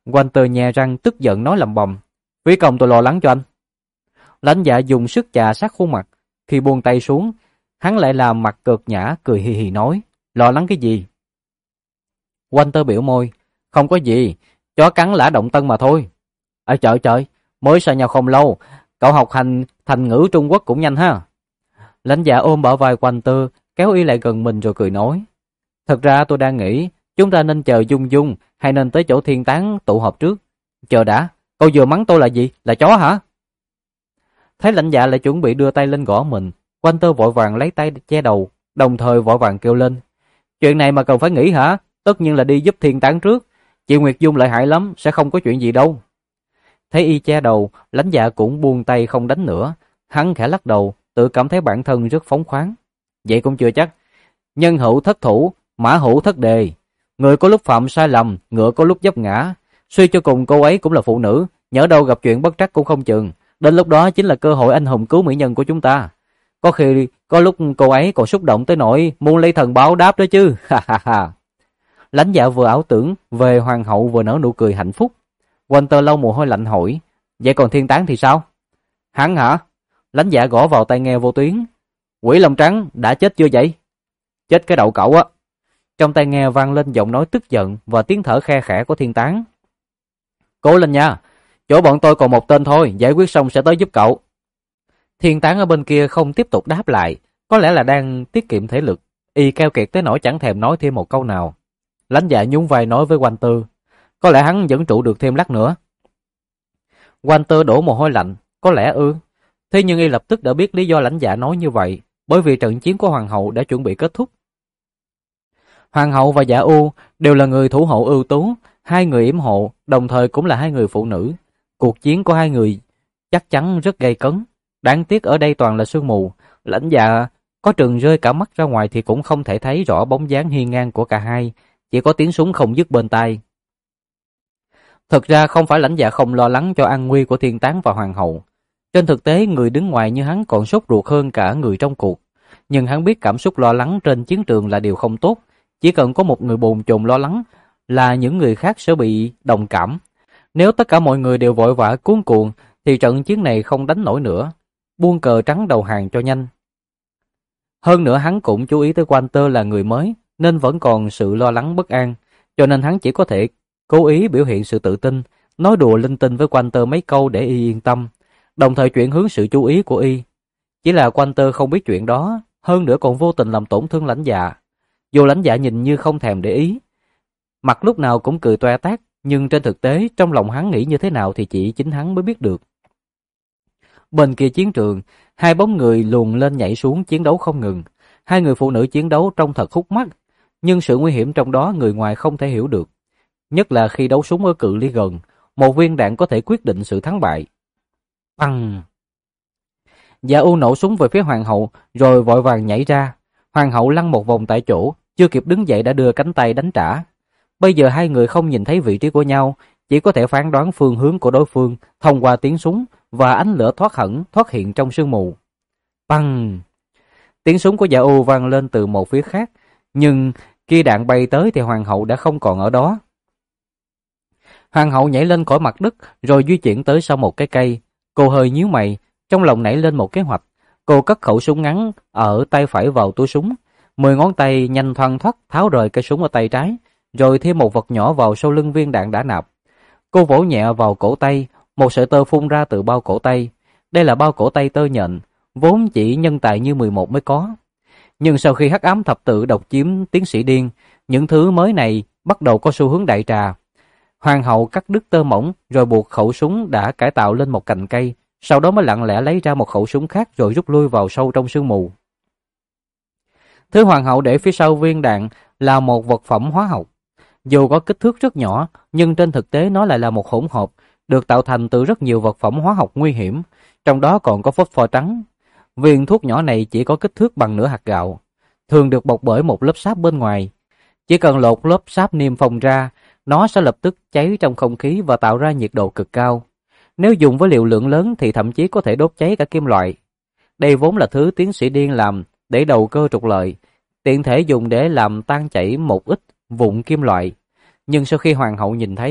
Walter nhè răng tức giận nói lầm bầm. Phí công tôi lo lắng cho anh. Lãnh Dạ dùng sức chà sát khuôn mặt. Khi buông tay xuống, hắn lại làm mặt cợt nhã cười hì hì nói. Lo lắng cái gì? Walter biểu môi. Không có gì, chó cắn lã động tân mà thôi. Trời, mới xa nhau không lâu, cậu học thành ngữ Trung Quốc cũng nhanh ha. Lãnh Dạ ôm bả vai Walter, kéo y lại gần mình rồi cười nói. Thật ra tôi đang nghĩ, chúng ta nên chờ Dung Dung hay nên tới chỗ thiên tán tụ họp trước. Chờ đã, cậu vừa mắng tôi là gì? Là chó hả? Thấy Lãnh Dạ lại chuẩn bị đưa tay lên gõ mình, Walter vội vàng lấy tay che đầu, đồng thời vội vàng kêu lên. Chuyện này mà cần phải nghĩ hả? Tất nhiên là đi giúp thiên tán trước. Chị Nguyệt Dung lợi hại lắm, sẽ không có chuyện gì đâu. Thấy y che đầu, Lãnh Dạ cũng buông tay không đánh nữa. Hắn khẽ lắc đầu, tự cảm thấy bản thân rất phóng khoáng. Vậy cũng chưa chắc. Nhân hữu thất thủ, mã hữu thất đề. Người có lúc phạm sai lầm, ngựa có lúc vấp ngã. Suy cho cùng cô ấy cũng là phụ nữ, nhỡ đâu gặp chuyện bất trắc cũng không chừng. Đến lúc đó chính là cơ hội anh hùng cứu mỹ nhân của chúng ta. Có khi, có lúc cô ấy còn xúc động tới nỗi muốn lấy thần báo đáp đó chứ. Ha ha ha. Lãnh Dạ vừa ảo tưởng về hoàng hậu vừa nở nụ cười hạnh phúc. Walter lau mồ hôi lạnh hỏi. Vậy còn thiên tán thì sao? Hắn hả? Lãnh Dạ gõ vào tai nghe vô tuyến. Quỷ lông trắng đã chết chưa vậy? Chết cái đậu cậu á. Trong tai nghe vang lên giọng nói tức giận và tiếng thở khe khẽ của thiên tán. Cố lên nha, chỗ bọn tôi còn một tên thôi, giải quyết xong sẽ tới giúp cậu. Thiên tán ở bên kia không tiếp tục đáp lại, có lẽ là đang tiết kiệm thể lực. Y keo kiệt tới nỗi chẳng thèm nói thêm một câu nào. Lãnh Dạ nhún vai nói với Walter, có lẽ hắn vẫn trụ được thêm lát nữa. Walter đổ mồ hôi lạnh, có lẽ ư. Thế nhưng y lập tức đã biết lý do Lãnh Dạ nói như vậy, bởi vì trận chiến của hoàng hậu đã chuẩn bị kết thúc. Hoàng hậu và Dạ U đều là người thủ hộ ưu tú, hai người yểm hộ, đồng thời cũng là hai người phụ nữ. Cuộc chiến của hai người chắc chắn rất gay cấn. Đáng tiếc ở đây toàn là sương mù, Lãnh Dạ có chừng rơi cả mắt ra ngoài thì cũng không thể thấy rõ bóng dáng hiên ngang của cả hai, chỉ có tiếng súng không dứt bên tai. Thực ra không phải Lãnh Dạ không lo lắng cho an nguy của thiên tán và hoàng hậu. Trên thực tế người đứng ngoài như hắn còn sốt ruột hơn cả người trong cuộc. Nhưng hắn biết cảm xúc lo lắng trên chiến trường là điều không tốt. Chỉ cần có một người bồn chồn lo lắng là những người khác sẽ bị đồng cảm. Nếu tất cả mọi người đều vội vã cuống cuồng thì trận chiến này không đánh nổi nữa. Buông cờ trắng đầu hàng cho nhanh. Hơn nữa hắn cũng chú ý tới Walter là người mới nên vẫn còn sự lo lắng bất an. Cho nên hắn chỉ có thể cố ý biểu hiện sự tự tin, nói đùa linh tinh với Walter mấy câu để y yên tâm, đồng thời chuyển hướng sự chú ý của y. Chỉ là Walter không biết chuyện đó, hơn nữa còn vô tình làm tổn thương Lãnh Dạ. Dù Lãnh Dạ nhìn như không thèm để ý, mặt lúc nào cũng cười toe toét, nhưng trên thực tế trong lòng hắn nghĩ như thế nào thì chỉ chính hắn mới biết được. Bên kia chiến trường, hai bóng người luồn lên nhảy xuống chiến đấu không ngừng. Hai người phụ nữ chiến đấu trông thật hút mắt, nhưng sự nguy hiểm trong đó người ngoài không thể hiểu được. Nhất là khi đấu súng ở cự ly gần, một viên đạn có thể quyết định sự thắng bại. Băng! Dạ U nổ súng về phía hoàng hậu, rồi vội vàng nhảy ra. Hoàng hậu lăn một vòng tại chỗ, chưa kịp đứng dậy đã đưa cánh tay đánh trả. Bây giờ hai người không nhìn thấy vị trí của nhau, chỉ có thể phán đoán phương hướng của đối phương thông qua tiếng súng và ánh lửa thoát hiện trong sương mù. Băng! Tiếng súng của Dạ U vang lên từ một phía khác, nhưng khi đạn bay tới thì hoàng hậu đã không còn ở đó. Hoàng hậu nhảy lên khỏi mặt đất rồi di chuyển tới sau một cái cây. Cô hơi nhíu mày, trong lòng nảy lên một kế hoạch. Cô cất khẩu súng ngắn ở tay phải vào túi súng, 10 ngón tay nhanh thoăn thoắt tháo rời cây súng ở tay trái, rồi thêm một vật nhỏ vào sau lưng viên đạn đã nạp. Cô vỗ nhẹ vào cổ tay, một sợi tơ phun ra từ bao cổ tay. Đây là bao cổ tay tơ nhện, vốn chỉ nhân tài như 11 mới có. Nhưng sau khi hắc ám thập tự độc chiếm tiến sĩ điên, những thứ mới này bắt đầu có xu hướng đại trà. Hoàng hậu cắt đứt tơ mỏng rồi buộc khẩu súng đã cải tạo lên một cành cây, sau đó mới lặng lẽ lấy ra một khẩu súng khác rồi rút lui vào sâu trong sương mù. Thứ hoàng hậu để phía sau viên đạn là một vật phẩm hóa học. Dù có kích thước rất nhỏ, nhưng trên thực tế nó lại là một hỗn hợp được tạo thành từ rất nhiều vật phẩm hóa học nguy hiểm, trong đó còn có phốt pho trắng. Viên thuốc nhỏ này chỉ có kích thước bằng nửa hạt gạo, thường được bọc bởi một lớp sáp bên ngoài. Chỉ cần lột lớp sáp niêm phong ra, nó sẽ lập tức cháy trong không khí và tạo ra nhiệt độ cực cao. Nếu dùng với liều lượng lớn thì thậm chí có thể đốt cháy cả kim loại. Đây vốn là thứ tiến sĩ điên làm để đầu cơ trục lợi, tiện thể dùng để làm tan chảy một ít vụn kim loại. Nhưng sau khi hoàng hậu nhìn thấy,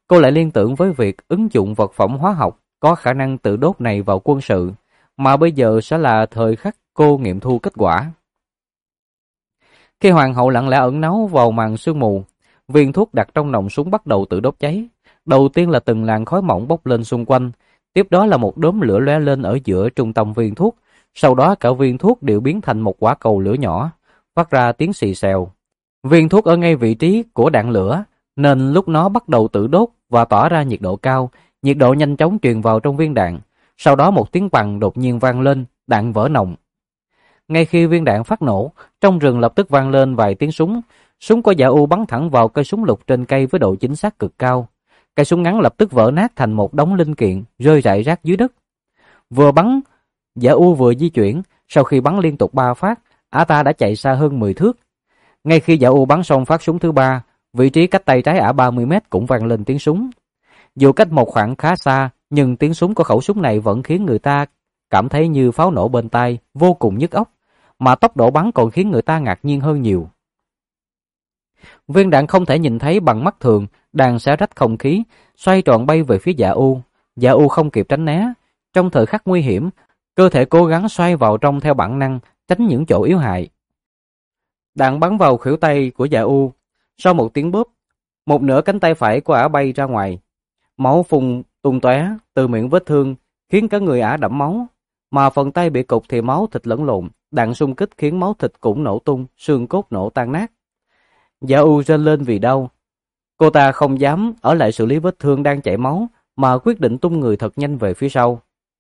Cô lại liên tưởng với việc ứng dụng vật phẩm hóa học có khả năng tự đốt này vào quân sự, mà bây giờ sẽ là thời khắc cô nghiệm thu kết quả. Khi hoàng hậu lặng lẽ ẩn náu vào màn sương mù, viên thuốc đặt trong nòng súng bắt đầu tự đốt cháy. Đầu tiên là từng làn khói mỏng bốc lên xung quanh, tiếp đó là một đốm lửa lóe lên ở giữa trung tâm viên thuốc, sau đó cả viên thuốc đều biến thành một quả cầu lửa nhỏ, phát ra tiếng xì xèo. Viên thuốc ở ngay vị trí của đạn lửa, nên lúc nó bắt đầu tự đốt và tỏa ra nhiệt độ cao, nhiệt độ nhanh chóng truyền vào trong viên đạn. Sau đó một tiếng bằn đột nhiên vang lên, đạn vỡ nòng. Ngay khi viên đạn phát nổ, trong rừng lập tức vang lên vài tiếng súng. Súng của Dạ U bắn thẳng vào cây súng lục trên cây với độ chính xác cực cao. Cây súng ngắn lập tức vỡ nát thành một đống linh kiện rơi rải rác dưới đất. Vừa bắn, Dạ U vừa di chuyển, sau khi bắn liên tục 3 phát, ả ta đã chạy xa hơn 10 thước. Ngay khi Dạ U bắn xong phát súng thứ 3, vị trí cách tay trái ả 30 mét cũng vang lên tiếng súng. Dù cách một khoảng khá xa, nhưng tiếng súng của khẩu súng này vẫn khiến người ta cảm thấy như pháo nổ bên tai, vô cùng nhức óc, mà tốc độ bắn còn khiến người ta ngạc nhiên hơn nhiều. Viên đạn không thể nhìn thấy bằng mắt thường, đang xé rách không khí, xoay tròn bay về phía Dạ U. Dạ U không kịp tránh né, trong thời khắc nguy hiểm, cơ thể cố gắng xoay vào trong theo bản năng, tránh những chỗ yếu hại. Đạn bắn vào khuỷu tay của Dạ U, sau một tiếng bóp, một nửa cánh tay phải của ả bay ra ngoài. Máu phun tung tóe từ miệng vết thương, khiến cả người ả đẫm máu, mà phần tay bị cụt thì máu thịt lẫn lộn, đạn xung kích khiến máu thịt cũng nổ tung, xương cốt nổ tan nát. Dạ U rên lên vì đau. Cô ta không dám ở lại xử lý vết thương đang chảy máu, mà quyết định tung người thật nhanh về phía sau.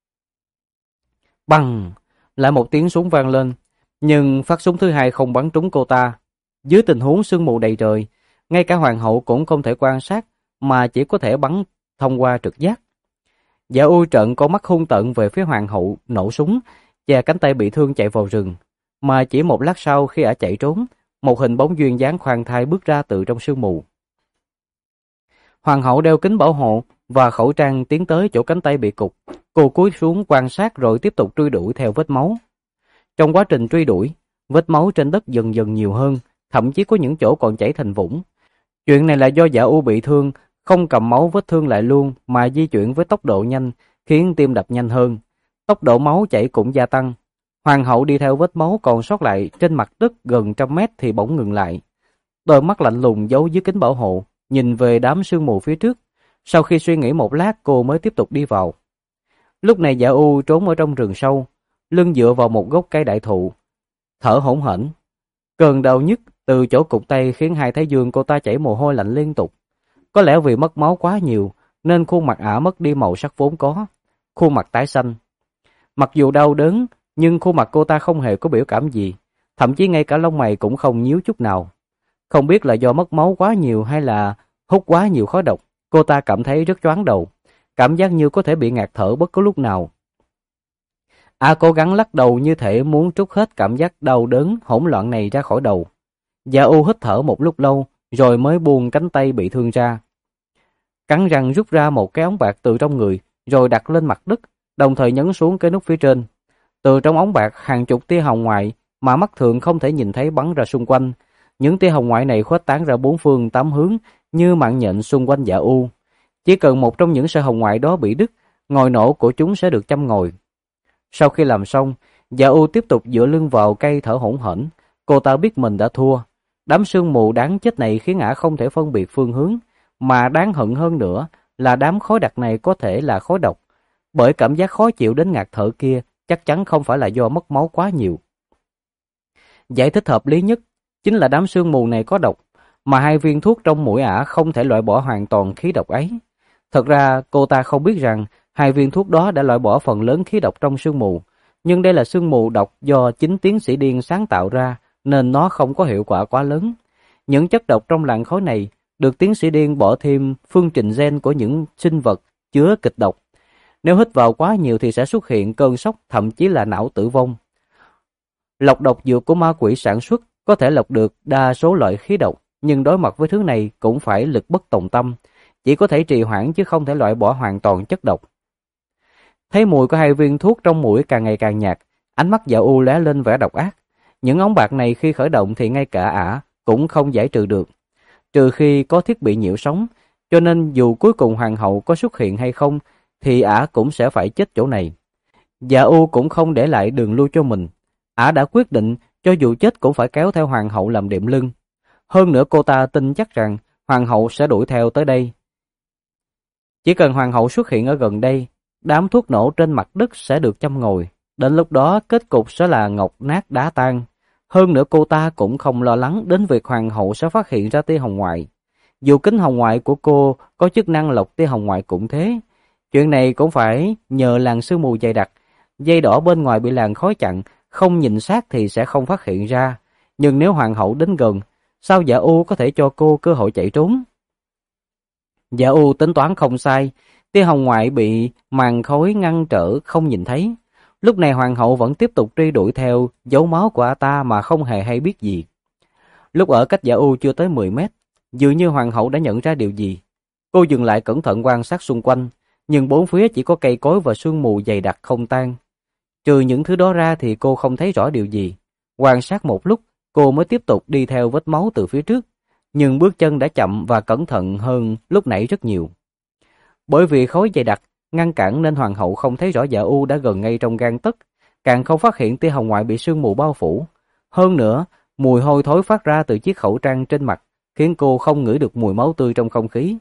Băng! Lại một tiếng súng vang lên, nhưng phát súng thứ 2 không bắn trúng cô ta. Dưới tình huống sương mù đầy trời, ngay cả hoàng hậu cũng không thể quan sát, mà chỉ có thể bắn thông qua trực giác. Dạ U trợn con mắt hung tợn về phía hoàng hậu, nổ súng, và cánh tay bị thương chạy vào rừng. Mà chỉ một lát sau khi ả chạy trốn, một hình bóng duyên dáng khoan thai bước ra từ trong sương mù. Hoàng hậu đeo kính bảo hộ và khẩu trang tiến tới chỗ cánh tay bị cụt. Cô cúi xuống quan sát rồi tiếp tục truy đuổi theo vết máu. Trong quá trình truy đuổi, vết máu trên đất dần dần nhiều hơn, thậm chí có những chỗ còn chảy thành vũng. Chuyện này là do Dạ U bị thương, không cầm máu vết thương lại luôn mà di chuyển với tốc độ nhanh, khiến tim đập nhanh hơn. Tốc độ máu chảy cũng gia tăng. Hoàng hậu đi theo vết máu còn sót lại trên mặt đất gần 100 mét thì bỗng ngừng lại. Đôi mắt lạnh lùng giấu dưới kính bảo hộ, nhìn về đám sương mù phía trước. Sau khi suy nghĩ một lát cô mới tiếp tục đi vào. Lúc này Dạ U trốn ở trong rừng sâu, lưng dựa vào một gốc cây đại thụ, thở hổn hển. Cơn đau nhức từ chỗ cụt tay khiến hai thái dương cô ta chảy mồ hôi lạnh liên tục. Có lẽ vì mất máu quá nhiều nên khuôn mặt ả mất đi màu sắc vốn có, khuôn mặt tái xanh. Mặc dù đau đớn, nhưng khuôn mặt cô ta không hề có biểu cảm gì, thậm chí ngay cả lông mày cũng không nhíu chút nào. Không biết là do mất máu quá nhiều hay là hút quá nhiều khói độc, cô ta cảm thấy rất choáng đầu, cảm giác như có thể bị ngạt thở bất cứ lúc nào. Cố gắng lắc đầu như thể muốn trút hết cảm giác đau đớn hỗn loạn này ra khỏi đầu. Dạ U hít thở một lúc lâu, rồi mới buông cánh tay bị thương ra. Cắn răng rút ra một cái ống bạc từ trong người, rồi đặt lên mặt đất, đồng thời nhấn xuống cái nút phía trên. Từ trong ống bạc hàng chục tia hồng ngoại mà mắt thường không thể nhìn thấy bắn ra xung quanh. Những tia hồng ngoại này khuếch tán ra bốn phương tám hướng như mạng nhện xung quanh Dạ U. Chỉ cần một trong những sợi hồng ngoại đó bị đứt, ngòi nổ của chúng sẽ được châm ngòi. Sau khi làm xong, Dạ U tiếp tục dựa lưng vào cây thở hổn hển. Cô ta biết mình đã thua. Đám sương mù đáng chết này khiến ả không thể phân biệt phương hướng, mà đáng hận hơn nữa là đám khói đặc này có thể là khói độc. Bởi cảm giác khó chịu đến ngạt thở kia chắc chắn không phải là do mất máu quá nhiều. Giải thích hợp lý nhất chính là đám sương mù này có độc, mà 2 viên thuốc trong mũi ả không thể loại bỏ hoàn toàn khí độc ấy. Thật ra cô ta không biết rằng 2 viên thuốc đó đã loại bỏ phần lớn khí độc trong sương mù, nhưng đây là sương mù độc do chính tiến sĩ Điên sáng tạo ra nên nó không có hiệu quả quá lớn. Những chất độc trong làn khói này được tiến sĩ Điên bỏ thêm phương trình gen của những sinh vật chứa kịch độc. Nếu hít vào quá nhiều thì sẽ xuất hiện cơn sốc, thậm chí là não tử vong. Lọc độc dược của ma quỷ sản xuất có thể lọc được đa số loại khí độc, nhưng đối mặt với thứ này cũng phải lực bất tòng tâm, chỉ có thể trì hoãn chứ không thể loại bỏ hoàn toàn chất độc. Thấy mùi của 2 viên thuốc trong mũi càng ngày càng nhạt, ánh mắt Dạ U lóe lên vẻ độc ác. Những ống bạc này khi khởi động thì ngay cả ả cũng không giải trừ được. Trừ khi có thiết bị nhiễu sóng, cho nên dù cuối cùng hoàng hậu có xuất hiện hay không, thì ả cũng sẽ phải chết chỗ này. Dạ U cũng không để lại đường lui cho mình. Ả đã quyết định cho dù chết cũng phải kéo theo hoàng hậu làm đệm lưng. Hơn nữa cô ta tin chắc rằng hoàng hậu sẽ đuổi theo tới đây. Chỉ cần hoàng hậu xuất hiện ở gần đây, đám thuốc nổ trên mặt đất sẽ được châm ngòi. Đến lúc đó kết cục sẽ là ngọc nát đá tan. Hơn nữa cô ta cũng không lo lắng đến việc hoàng hậu sẽ phát hiện ra tia hồng ngoại. Dù kính hồng ngoại của cô có chức năng lọc tia hồng ngoại cũng thế. Chuyện này cũng phải nhờ làn sương mù dày đặc. Dây đỏ bên ngoài bị làn khói chặn, không nhìn sát thì sẽ không phát hiện ra. Nhưng nếu hoàng hậu đến gần, sao Dạ U có thể cho cô cơ hội chạy trốn? Dạ U tính toán không sai, tia hồng ngoại bị màn khói ngăn trở không nhìn thấy. Lúc này hoàng hậu vẫn tiếp tục truy đuổi theo dấu máu của ả ta mà không hề hay biết gì. Lúc ở cách Dạ U chưa tới 10 mét, dường như hoàng hậu đã nhận ra điều gì. Cô dừng lại cẩn thận quan sát xung quanh, nhưng bốn phía chỉ có cây cối và sương mù dày đặc không tan. Trừ những thứ đó ra thì cô không thấy rõ điều gì. Quan sát một lúc, cô mới tiếp tục đi theo vết máu từ phía trước, nhưng bước chân đã chậm và cẩn thận hơn lúc nãy rất nhiều. Bởi vì khói dày đặc ngăn cản nên hoàng hậu không thấy rõ Dạ U đã gần ngay trong gang tấc, càng không phát hiện tia hồng ngoại bị sương mù bao phủ. Hơn nữa, mùi hôi thối phát ra từ chiếc khẩu trang trên mặt khiến cô không ngửi được mùi máu tươi trong không khí.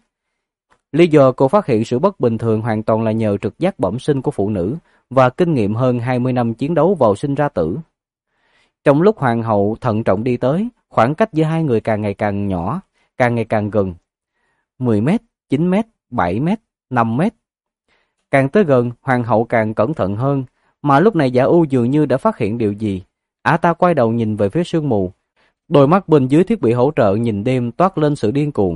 Lý do cô phát hiện sự bất bình thường hoàn toàn là nhờ trực giác bẩm sinh của phụ nữ và kinh nghiệm hơn 20 năm chiến đấu vào sinh ra tử. Trong lúc hoàng hậu thận trọng đi tới, khoảng cách giữa hai người càng ngày càng nhỏ, càng ngày càng gần. 10 mét, 9 mét, 7 mét, 5 mét. Càng tới gần, hoàng hậu càng cẩn thận hơn, mà lúc này Dạ U dường như đã phát hiện điều gì. Ả ta quay đầu nhìn về phía sương mù, đôi mắt bên dưới thiết bị hỗ trợ nhìn đêm toát lên sự điên cuồng.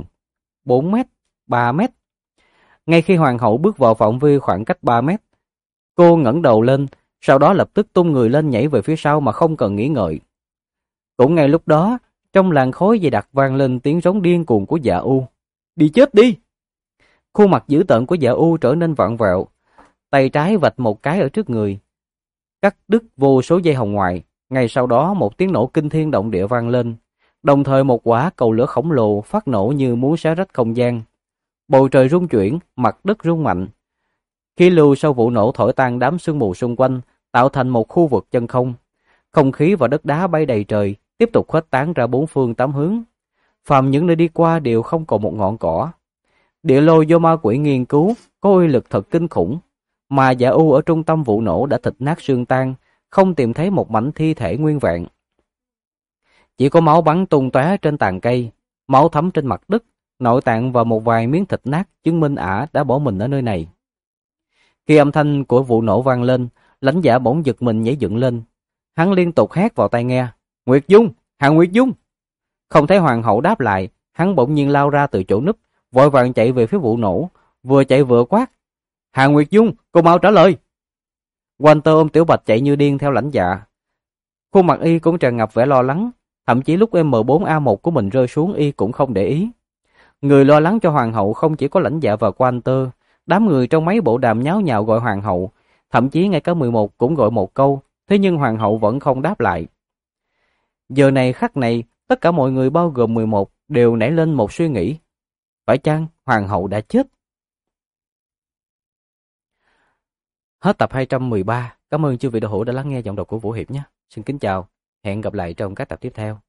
4 mét, 3 mét. Ngay khi hoàng hậu bước vào phạm vi khoảng cách 3 mét, cô ngẩng đầu lên, sau đó lập tức tung người lên nhảy về phía sau mà không cần nghĩ ngợi. Cũng ngay lúc đó, trong làn khói dày đặc vang lên tiếng rống điên cuồng của Dạ U. Đi chết đi! Khuôn mặt dữ tợn của Dạ U trở nên vặn vẹo, tay trái vạch một cái ở trước người, cắt đứt vô số dây hồng ngoại. Ngay sau đó một tiếng nổ kinh thiên động địa vang lên, đồng thời một quả cầu lửa khổng lồ phát nổ như muốn xé rách không gian. Bầu trời rung chuyển, mặt đất rung mạnh. Khí lưu sau vụ nổ thổi tan đám sương mù xung quanh, tạo thành một khu vực chân không. Không khí và đất đá bay đầy trời, tiếp tục khuếch tán ra bốn phương tám hướng. Phàm những nơi đi qua đều không còn một ngọn cỏ. Địa lôi do ma quỷ nghiên cứu có uy lực thật kinh khủng, mà Dạ U ở trung tâm vụ nổ đã thịt nát xương tan, không tìm thấy một mảnh thi thể nguyên vẹn. Chỉ có máu bắn tung tóe trên tàn cây, máu thấm trên mặt đất, nội tạng và một vài miếng thịt nát chứng minh ả đã bỏ mình ở nơi này. Khi âm thanh của vụ nổ vang lên, Lãnh Dạ bỗng giật mình nhảy dựng lên. Hắn liên tục hét vào tai nghe, Nguyệt Dung, Hàn Nguyệt Dung. Không thấy hoàng hậu đáp lại, hắn bỗng nhiên lao ra từ chỗ núp, vội vàng chạy về phía vụ nổ, vừa chạy vừa quát, Hàn Nguyệt Dung, cô mau trả lời. Walter ôm Tiểu Bạch chạy như điên theo Lãnh Dạ. Khuôn mặt y cũng tràn ngập vẻ lo lắng, thậm chí lúc M4A1 của mình rơi xuống y cũng không để ý. Người lo lắng cho hoàng hậu không chỉ có Lãnh Dạ và Walter, đám người trong mấy bộ đàm nháo nhào gọi hoàng hậu, thậm chí ngay cả 11 cũng gọi một câu, thế nhưng hoàng hậu vẫn không đáp lại. Giờ này khắc này, tất cả mọi người bao gồm 11 đều nảy lên một suy nghĩ. Phải chăng hoàng hậu đã chết? Hết tập 213. Cảm ơn chư vị đạo hữu đã lắng nghe giọng đọc của Vũ Hiệp nhé. Xin kính chào, hẹn gặp lại trong các tập tiếp theo.